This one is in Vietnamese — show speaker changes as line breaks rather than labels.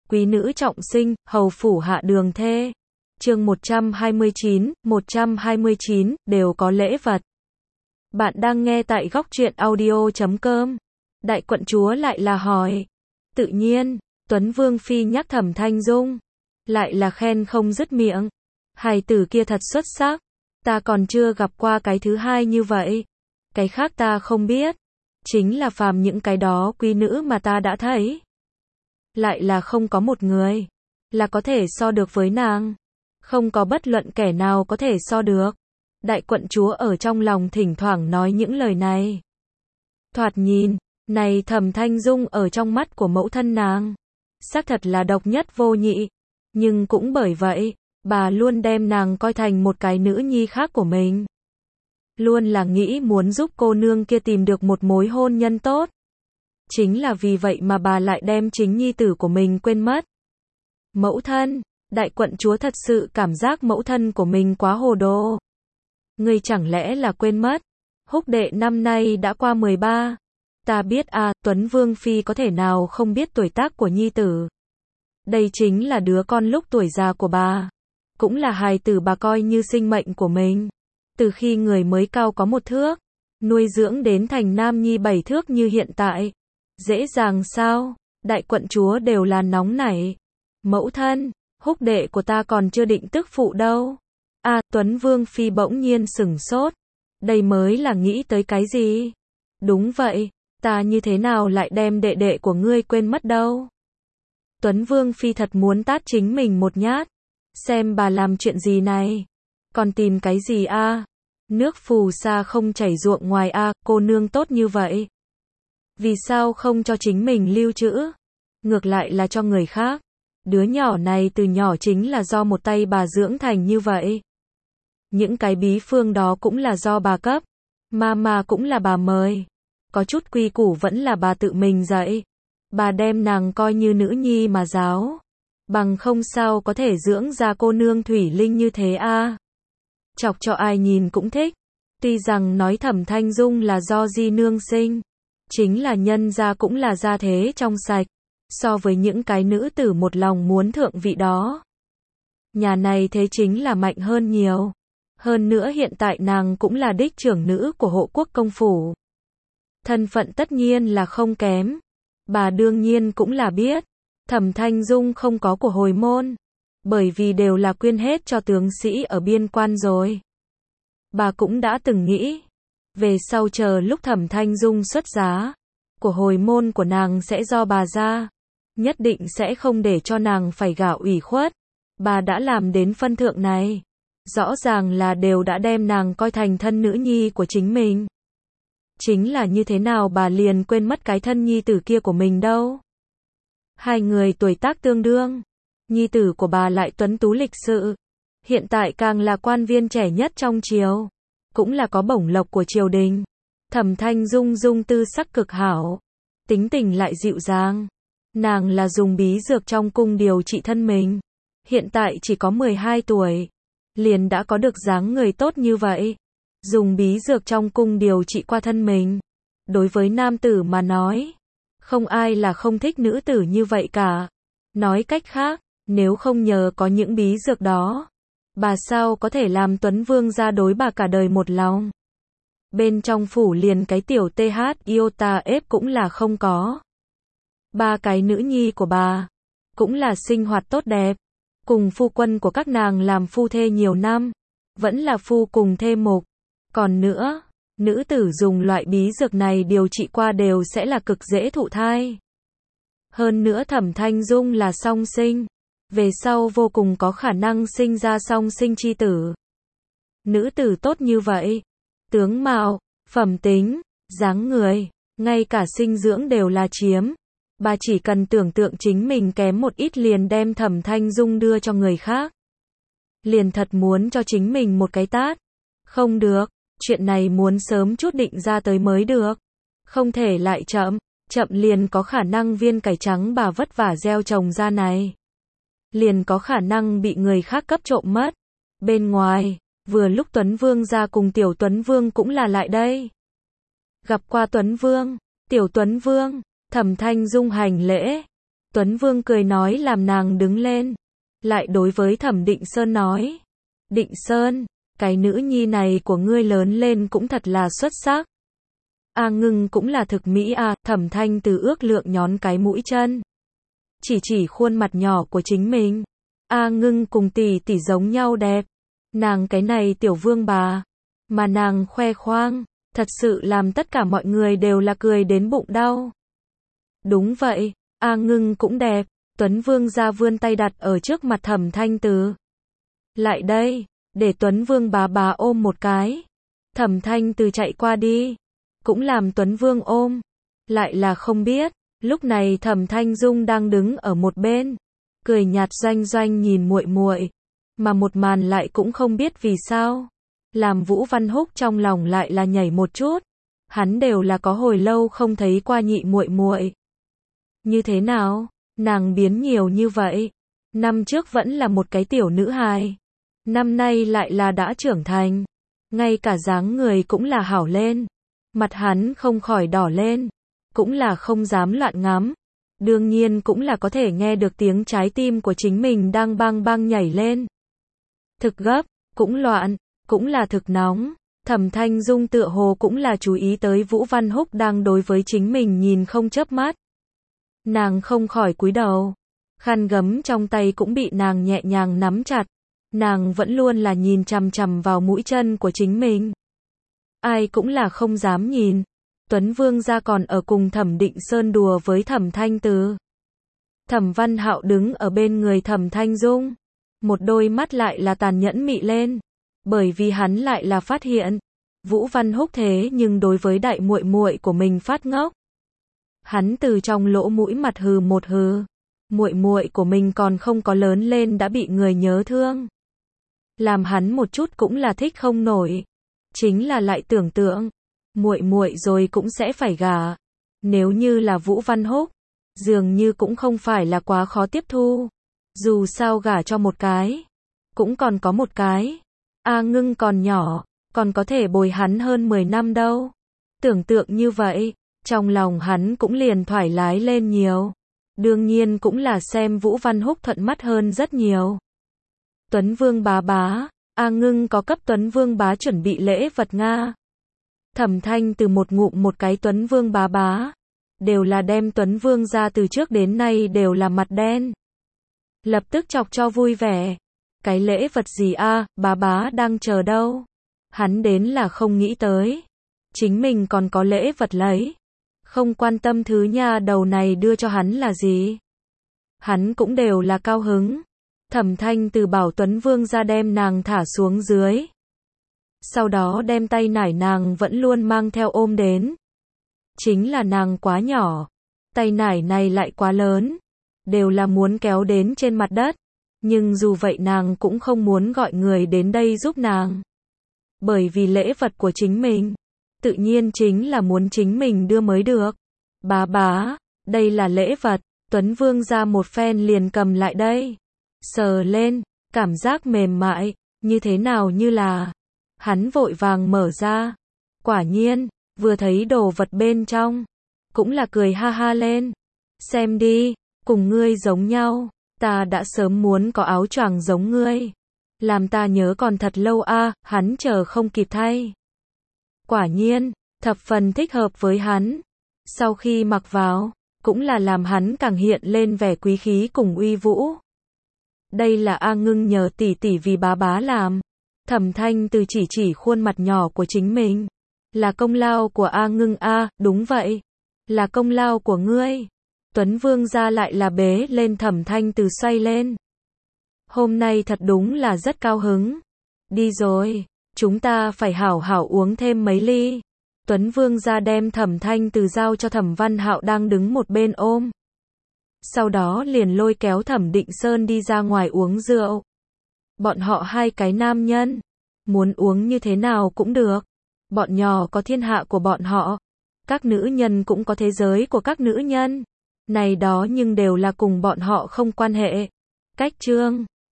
Quý nữ trọng sinh, hầu phủ hạ đường thê. Chương 129, đều có lễ vật. Bạn đang nghe tại góc truyện audio.com. Đại quận chúa lại là hỏi. Tự nhiên, Tuấn Vương phi nhắc Thẩm Thanh Dung, lại là khen không dứt miệng. Hài tử kia thật xuất sắc, ta còn chưa gặp qua cái thứ hai như vậy. Cái khác ta không biết, chính là phàm những cái đó quý nữ mà ta đã thấy, lại là không có một người là có thể so được với nàng. Không có bất luận kẻ nào có thể so được. Đại quận chúa ở trong lòng thỉnh thoảng nói những lời này. Thoạt nhìn, này Thẩm Thanh Dung ở trong mắt của mẫu thân nàng, xác thật là độc nhất vô nhị. Nhưng cũng bởi vậy, bà luôn đem nàng coi thành một cái nữ nhi khác của mình. Luôn là nghĩ muốn giúp cô nương kia tìm được một mối hôn nhân tốt. Chính là vì vậy mà bà lại đem chính nhi tử của mình quên mất. Mẫu thân, đại quận chúa thật sự cảm giác mẫu thân của mình quá hồ đồ. Ngươi chẳng lẽ là quên mất, Húc đệ năm nay đã qua 13. Ta biết à, Tuấn Vương phi có thể nào không biết tuổi tác của nhi tử. Đây chính là đứa con lúc tuổi già của bà, cũng là hài tử bà coi như sinh mệnh của mình. Từ khi người mới cao có 1 thước, nuôi dưỡng đến thành nam nhi 7 thước như hiện tại. Dễ dàng sao? Đại quận chúa đều là nóng nảy. Mẫu thân, Húc đệ của ta còn chưa định tức phụ đâu. À, Tuấn Vương phi bỗng nhiên sửng sốt. Đây mới là nghĩ tới cái gì? Đúng vậy, ta như thế nào lại đem đệ đệ của ngươi quên mất đâu? Tuấn Vương phi thật muốn tát chính mình một nhát. Xem bà làm chuyện gì này? Còn tìm cái gì a? Nước phù sa không chảy ruộng ngoài a, cô nương tốt như vậy. Vì sao không cho chính mình lưu trữ? Ngược lại là cho người khác. Đứa nhỏ này từ nhỏ chính là do một tay bà dưỡng thành như vậy. Những cái bí phương đó cũng là do bà cấp. Mà cũng là bà mời. Có chút quy củ vẫn là bà tự mình dạy. Bà đem nàng coi như nữ nhi mà giáo. Bằng không sao có thể dưỡng ra cô nương thủy linh như thế a. Chọc cho ai nhìn cũng thích. Tuy rằng nói Thẩm Thanh Dung là do di nương sinh, chính là nhân gia cũng là gia thế trong sạch. So với những cái nữ tử một lòng muốn thượng vị đó, nhà này thế chính là mạnh hơn nhiều. Hơn nữa hiện tại nàng cũng là đích trưởng nữ của hộ quốc công phủ. Thân phận tất nhiên là không kém. Bà đương nhiên cũng là biết, Thẩm Thanh Dung không có của hồi môn, bởi vì đều là quyên hết cho tướng sĩ ở biên quan rồi. Bà cũng đã từng nghĩ, về sau chờ lúc Thẩm Thanh Dung xuất giá, của hồi môn của nàng sẽ do bà ra, nhất định sẽ không để cho nàng phải gả ủy khuất. Bà đã làm đến phân thượng này, rõ ràng là đều đã đem nàng coi thành thân nữ nhi của chính mình. Chính là như thế nào bà liền quên mất cái thân nhi tử kia của mình đâu. Hai người tuổi tác tương đương, nhi tử của bà lại tuấn tú lịch sự, hiện tại càng là quan viên trẻ nhất trong triều, cũng là có bổng lộc của triều đình. Thẩm Thanh Dung dung tư sắc cực hảo, tính tình lại dịu dàng. Nàng là dùng bí dược trong cung điều trị thân mình, hiện tại chỉ có 12 tuổi, liền đã có được dáng người tốt như vậy. Dùng bí dược trong cung điều trị qua thân mình, đối với nam tử mà nói, không ai là không thích nữ tử như vậy cả. Nói cách khác, nếu không nhờ có những bí dược đó, bà sao có thể làm Tuấn Vương gia đối bà cả đời một lòng. Bên trong phủ liền cái tiểu TH Iota ép cũng là không có. 3 cái nữ nhi của bà cũng là sinh hoạt tốt đẹp, cùng phu quân của các nàng làm phu thê nhiều năm, vẫn là phu cùng thê mục. Còn nữa, nữ tử dùng loại bí dược này điều trị qua đều sẽ là cực dễ thụ thai. Hơn nữa Thẩm Thanh Dung là song sinh, về sau vô cùng có khả năng sinh ra song sinh chi tử. Nữ tử tốt như vậy, tướng mạo, phẩm tính, dáng người, ngay cả sinh dưỡng đều là chiếm. Bà chỉ cần tưởng tượng chính mình kém một ít liền đem Thẩm Thanh Dung đưa cho người khác. Liền thật muốn cho chính mình một cái tát. Không được, chuyện này muốn sớm chút định ra tới mới được. Không thể lại chậm, chậm liền có khả năng viên cải trắng bà vất vả gieo trồng ra này, liền có khả năng bị người khác cấp trộm mất. Bên ngoài, vừa lúc Tuấn Vương ra cùng Tiểu Tuấn Vương cũng là lại đây. Gặp qua Tuấn Vương, Tiểu Tuấn Vương, Thẩm Thanh Dung hành lễ. Tuấn Vương cười nói làm nàng đứng lên. Lại đối với Thẩm Định Sơn nói. Định Sơn, cái nữ nhi này của ngươi lớn lên cũng thật là xuất sắc. A Ngưng cũng là thực mỹ à, Thẩm Thanh Từ ước lượng nhón cái mũi chân. Chỉ khuôn mặt nhỏ của chính mình. A Ngưng cùng tỷ tỷ giống nhau đẹp. Nàng cái này tiểu vương bà. Mà nàng khoe khoang, thật sự làm tất cả mọi người đều là cười đến bụng đau. Đúng vậy, A Ngưng cũng đẹp. Tuấn Vương ra vươn tay đặt ở trước mặt Thẩm Thanh Từ. Lại đây, để Tuấn Vương bá ôm một cái. Thẩm Thanh Từ chạy qua đi, cũng làm Tuấn Vương ôm. Lại là không biết, lúc này Thẩm Thanh Dung đang đứng ở một bên, cười nhạt doanh doanh nhìn muội muội, mà một màn lại cũng không biết vì sao, làm Vũ Văn Húc trong lòng lại là nhảy một chút. Hắn đều là có hồi lâu không thấy qua nhị muội muội. Như thế nào, nàng biến nhiều như vậy? Năm trước vẫn là một cái tiểu nữ hài, năm nay lại là đã trưởng thành, ngay cả dáng người cũng là hảo lên. Mặt hắn không khỏi đỏ lên, cũng là không dám loạn ngắm. Đương nhiên cũng là có thể nghe được tiếng trái tim của chính mình đang bang bang nhảy lên. Thực gấp, cũng loạn, cũng là thực nóng. Thẩm Thanh Dung tựa hồ cũng là chú ý tới Vũ Văn Húc đang đối với chính mình nhìn không chớp mắt. Nàng không khỏi cúi đầu, khăn gấm trong tay cũng bị nàng nhẹ nhàng nắm chặt. Nàng vẫn luôn là nhìn chằm chằm vào mũi chân của chính mình. Ai cũng là không dám nhìn. Tuấn Vương gia còn ở cùng Thẩm Định Sơn đùa với Thẩm Thanh Từ. Thẩm Văn Hạo đứng ở bên người Thẩm Thanh Dung, một đôi mắt lại là tàn nhẫn mị lên, bởi vì hắn lại là phát hiện Vũ Văn Húc thế nhưng đối với đại muội muội của mình phát ngốc. Hắn từ trong lỗ mũi mặt hừ một hừ, muội muội của mình còn không có lớn lên đã bị người nhớ thương, làm hắn một chút cũng là thích không nổi. Chính là lại tưởng tượng, muội muội rồi cũng sẽ phải gả. Nếu như là Vũ Văn Húc, dường như cũng không phải là quá khó tiếp thu. Dù sao gả cho một cái, cũng còn có một cái. A Ngưng còn nhỏ, còn có thể bồi hắn hơn 10 năm đâu. Tưởng tượng như vậy, trong lòng hắn cũng liền thoải mái lên nhiều. Đương nhiên cũng là xem Vũ Văn Húc thuận mắt hơn rất nhiều. Tuấn Vương bá. A Ngưng có cấp Tuấn Vương bá chuẩn bị lễ vật Nga. Thẩm Thanh Từ một ngụm một cái Tuấn Vương bá. Đều là đem Tuấn Vương ra từ trước đến nay đều là mặt đen. Lập tức chọc cho vui vẻ. Cái lễ vật gì a, bá đang chờ đâu. Hắn đến là không nghĩ tới. Chính mình còn có lễ vật lấy. Không quan tâm thứ nha đầu này đưa cho hắn là gì. Hắn cũng đều là cao hứng. Thẩm Thanh Từ bảo Tuấn Vương ra đem nàng thả xuống dưới. Sau đó đem tay nải nàng vẫn luôn mang theo ôm đến. Chính là nàng quá nhỏ. Tay nải này lại quá lớn. Đều là muốn kéo đến trên mặt đất. Nhưng dù vậy nàng cũng không muốn gọi người đến đây giúp nàng. Bởi vì lễ vật của chính mình, tự nhiên chính là muốn chính mình đưa mới được. Bá, đây là lễ vật. Tuấn Vương ra một phen liền cầm lại đây. Sờ lên, cảm giác mềm mại, như thế nào như là. Hắn vội vàng mở ra. Quả nhiên, vừa thấy đồ vật bên trong, cũng là cười ha ha lên. Xem đi, cùng ngươi giống nhau, ta đã sớm muốn có áo choàng giống ngươi. Làm ta nhớ còn thật lâu a, hắn chờ không kịp thay. Quả nhiên, thập phần thích hợp với hắn. Sau khi mặc vào, cũng là làm hắn càng hiện lên vẻ quý khí cùng uy vũ. Đây là A Ngưng nhờ tỷ tỷ vì bá làm. Thẩm Thanh Từ chỉ khuôn mặt nhỏ của chính mình. Là công lao của A Ngưng a, đúng vậy. Là công lao của ngươi. Tuấn Vương ra lại là bế lên Thẩm Thanh Từ xoay lên. Hôm nay thật đúng là rất cao hứng. Đi rồi, chúng ta phải hảo hảo uống thêm mấy ly. Tuấn Vương ra đem Thẩm Thanh Từ giao cho Thẩm Văn Hạo đang đứng một bên ôm. Sau đó liền lôi kéo Thẩm Định Sơn đi ra ngoài uống rượu. Bọn họ hai cái nam nhân, muốn uống như thế nào cũng được. Bọn nhỏ có thiên hạ của bọn họ, các nữ nhân cũng có thế giới của các nữ nhân. Này đó nhưng đều là cùng bọn họ không quan hệ. Cách chương